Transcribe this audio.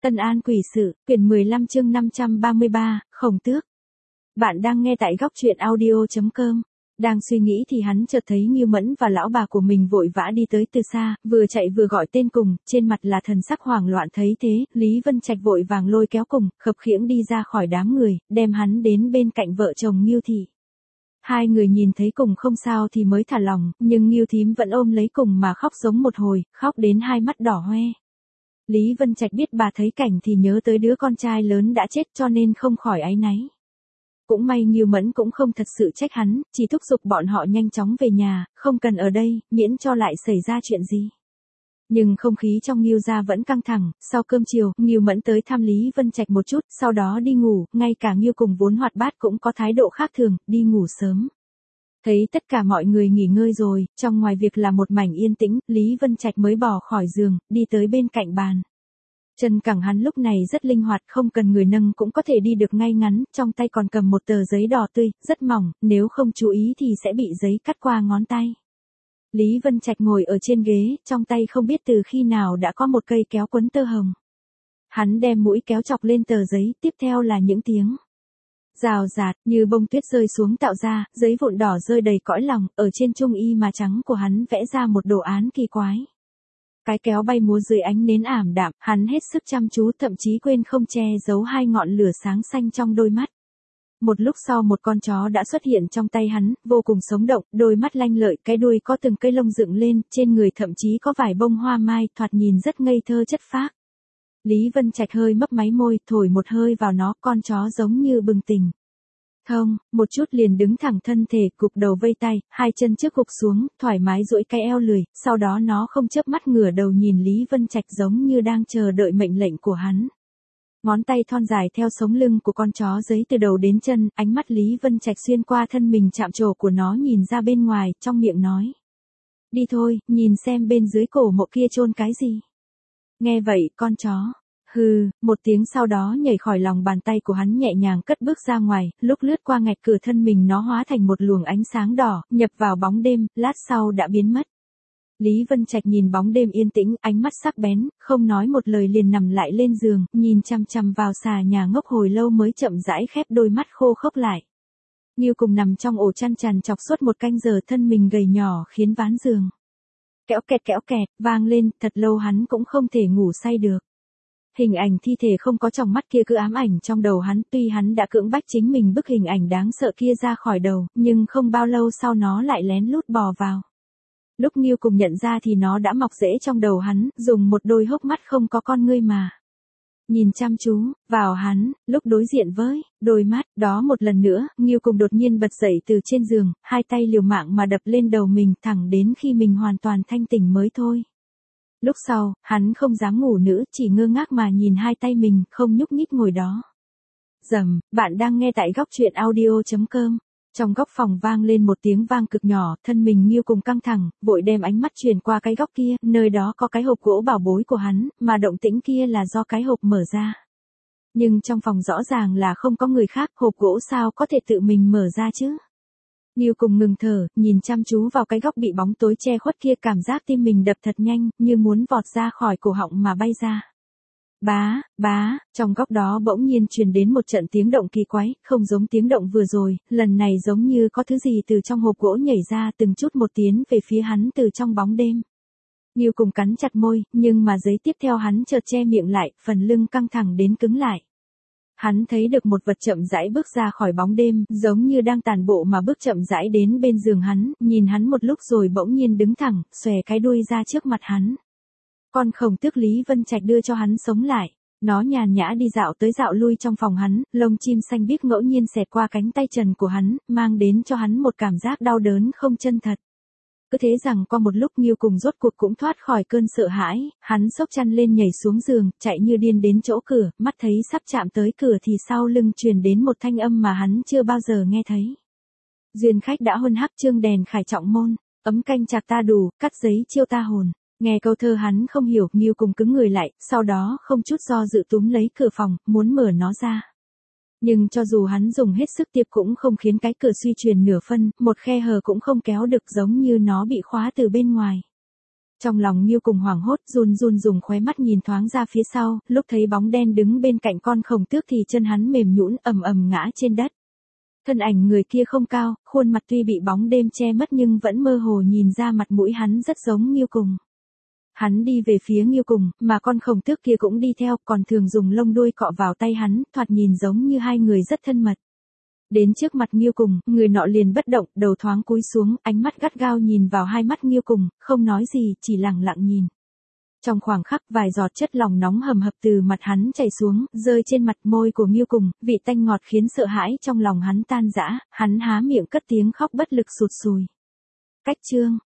Tân An Quỷ Sự, quyển 15 chương 533, Khổng Tước. Bạn đang nghe tại góc truyện audio.com. Đang suy nghĩ thì hắn chợt thấy Ngưu Mẫn và lão bà của mình vội vã đi tới từ xa, vừa chạy vừa gọi tên cùng, trên mặt là thần sắc hoảng loạn. Thấy thế, Lý Vân Trạch vội vàng lôi kéo cùng, khập khiễng đi ra khỏi đám người, đem hắn đến bên cạnh vợ chồng Ngưu Thị. Hai người nhìn thấy cùng không sao thì mới thả lòng, nhưng Ngưu Thím vẫn ôm lấy cùng mà khóc giống một hồi, khóc đến hai mắt đỏ hoe. Lý Vân Trạch biết bà thấy cảnh thì nhớ tới đứa con trai lớn đã chết cho nên không khỏi áy náy. Cũng may Ngưu Mẫn cũng không thật sự trách hắn, chỉ thúc giục bọn họ nhanh chóng về nhà, không cần ở đây, miễn cho lại xảy ra chuyện gì. Nhưng không khí trong Ngưu gia vẫn căng thẳng, sau cơm chiều, Ngưu Mẫn tới thăm Lý Vân Trạch một chút, sau đó đi ngủ, ngay cả Ngưu cùng vốn hoạt bát cũng có thái độ khác thường, đi ngủ sớm. Thấy tất cả mọi người nghỉ ngơi rồi, trong ngoài việc là một mảnh yên tĩnh, Lý Vân Trạch mới bỏ khỏi giường, đi tới bên cạnh bàn. Chân cẳng hắn lúc này rất linh hoạt, không cần người nâng cũng có thể đi được ngay ngắn, trong tay còn cầm một tờ giấy đỏ tươi, rất mỏng, nếu không chú ý thì sẽ bị giấy cắt qua ngón tay. Lý Vân Trạch ngồi ở trên ghế, trong tay không biết từ khi nào đã có một cây kéo quấn tơ hồng. Hắn đem mũi kéo chọc lên tờ giấy, tiếp theo là những tiếng rào rạt như bông tuyết rơi xuống tạo ra, giấy vụn đỏ rơi đầy cõi lòng, ở trên trung y mà trắng của hắn vẽ ra một đồ án kỳ quái. Cái kéo bay múa dưới ánh nến ảm đạm, hắn hết sức chăm chú, thậm chí quên không che giấu hai ngọn lửa sáng xanh trong đôi mắt. Một lúc sau một con chó đã xuất hiện trong tay hắn, vô cùng sống động, đôi mắt lanh lợi, cái đuôi có từng cây lông dựng lên, trên người thậm chí có vài bông hoa mai, thoạt nhìn rất ngây thơ chất phác. Lý Vân Trạch hơi mấp máy môi, thổi một hơi vào nó, con chó giống như bừng tỉnh. Thông, một chút liền đứng thẳng thân thể, cụp đầu vây tay, hai chân trước gục xuống, thoải mái duỗi cái eo lười, sau đó nó không chớp mắt ngửa đầu nhìn Lý Vân Trạch giống như đang chờ đợi mệnh lệnh của hắn. Ngón tay thon dài theo sống lưng của con chó giấy từ đầu đến chân, ánh mắt Lý Vân Trạch xuyên qua thân mình chạm trổ của nó nhìn ra bên ngoài, trong miệng nói. Đi thôi, nhìn xem bên dưới cổ mộ kia chôn cái gì. Nghe vậy, con chó. Hừ, một tiếng sau đó nhảy khỏi lòng bàn tay của hắn nhẹ nhàng cất bước ra ngoài, lúc lướt qua ngạch cửa thân mình nó hóa thành một luồng ánh sáng đỏ, nhập vào bóng đêm, lát sau đã biến mất. Lý Vân Trạch nhìn bóng đêm yên tĩnh, ánh mắt sắc bén, không nói một lời liền nằm lại lên giường, nhìn chằm chằm vào xà nhà ngốc hồi lâu mới chậm rãi khép đôi mắt khô khốc lại. Ngưu cùng nằm trong ổ chăn tràn trọc suốt một canh giờ, thân mình gầy nhỏ khiến ván giường kéo kẹt, vang lên, thật lâu hắn cũng không thể ngủ say được. Hình ảnh thi thể không có trong mắt kia cứ ám ảnh trong đầu hắn, tuy hắn đã cưỡng bách chính mình bức hình ảnh đáng sợ kia ra khỏi đầu, nhưng không bao lâu sau nó lại lén lút bò vào. Lúc Ngưu cùng nhận ra thì nó đã mọc rễ trong đầu hắn, dùng một đôi hốc mắt không có con ngươi mà nhìn chăm chú vào hắn, lúc đối diện với đôi mắt đó một lần nữa, Ngưu cùng đột nhiên bật dậy từ trên giường, hai tay liều mạng mà đập lên đầu mình thẳng đến khi mình hoàn toàn thanh tỉnh mới thôi. Lúc sau, hắn không dám ngủ nữa, chỉ ngơ ngác mà nhìn hai tay mình, không nhúc nhích ngồi đó. Rầm, bạn đang nghe tại góc truyện audio.com. Trong góc phòng vang lên một tiếng vang cực nhỏ, thân mình Ngưu cùng căng thẳng, vội đem ánh mắt truyền qua cái góc kia, nơi đó có cái hộp gỗ bảo bối của hắn, mà động tĩnh kia là do cái hộp mở ra. Nhưng trong phòng rõ ràng là không có người khác, hộp gỗ sao có thể tự mình mở ra chứ? Ngưu cùng ngừng thở, nhìn chăm chú vào cái góc bị bóng tối che khuất kia, cảm giác tim mình đập thật nhanh, như muốn vọt ra khỏi cổ họng mà bay ra. Bá, trong góc đó bỗng nhiên truyền đến một trận tiếng động kỳ quái, không giống tiếng động vừa rồi, lần này giống như có thứ gì từ trong hộp gỗ nhảy ra từng chút một tiến về phía hắn từ trong bóng đêm. Ngưu cùng cắn chặt môi, nhưng mà giây tiếp theo hắn chợt che miệng lại, phần lưng căng thẳng đến cứng lại. Hắn thấy được một vật chậm rãi bước ra khỏi bóng đêm, giống như đang tản bộ mà bước chậm rãi đến bên giường hắn, nhìn hắn một lúc rồi bỗng nhiên đứng thẳng, xòe cái đuôi ra trước mặt hắn. Con khổng tước Lý Vân Trạch đưa cho hắn sống lại. Nó nhàn nhã đi dạo tới dạo lui trong phòng hắn, lông chim xanh biếc ngẫu nhiên xẹt qua cánh tay trần của hắn, mang đến cho hắn một cảm giác đau đớn không chân thật. Cứ thế rằng qua một lúc Ngưu cùng rốt cuộc cũng thoát khỏi cơn sợ hãi, hắn xốc chăn lên nhảy xuống giường, chạy như điên đến chỗ cửa, mắt thấy sắp chạm tới cửa thì sau lưng truyền đến một thanh âm mà hắn chưa bao giờ nghe thấy. Duyên khách đã huân hắc chương đèn khải trọng môn, ấm canh chạc ta đủ, cắt giấy chiêu ta hồn. Nghe câu thơ hắn không hiểu, Ngưu cùng cứng người lại, sau đó không chút do dự túm lấy cửa phòng, muốn mở nó ra. Nhưng cho dù hắn dùng hết sức tiệp cũng không khiến cái cửa suy truyền nửa phân, một khe hở cũng không kéo được, giống như nó bị khóa từ bên ngoài. Trong lòng Nghiêu Cùng hoảng hốt, run run dùng khóe mắt nhìn thoáng ra phía sau, lúc thấy bóng đen đứng bên cạnh con khổng tước thì chân hắn mềm nhũn ầm ầm ngã trên đất. Thân ảnh người kia không cao, khuôn mặt tuy bị bóng đêm che mất nhưng vẫn mơ hồ nhìn ra mặt mũi hắn rất giống Nghiêu Cùng. Hắn đi về phía Nghiêu Cùng, mà con khổng tước kia cũng đi theo, còn thường dùng lông đuôi cọ vào tay hắn, thoạt nhìn giống như hai người rất thân mật. Đến trước mặt Nghiêu Cùng, người nọ liền bất động, đầu thoáng cúi xuống, ánh mắt gắt gao nhìn vào hai mắt Nghiêu Cùng, không nói gì, chỉ lặng lặng nhìn. Trong khoảng khắc, vài giọt chất lỏng nóng hầm hập từ mặt hắn chảy xuống, rơi trên mặt môi của Nghiêu Cùng, vị tanh ngọt khiến sợ hãi trong lòng hắn tan rã, hắn há miệng cất tiếng khóc bất lực sụt sùi. Cách chương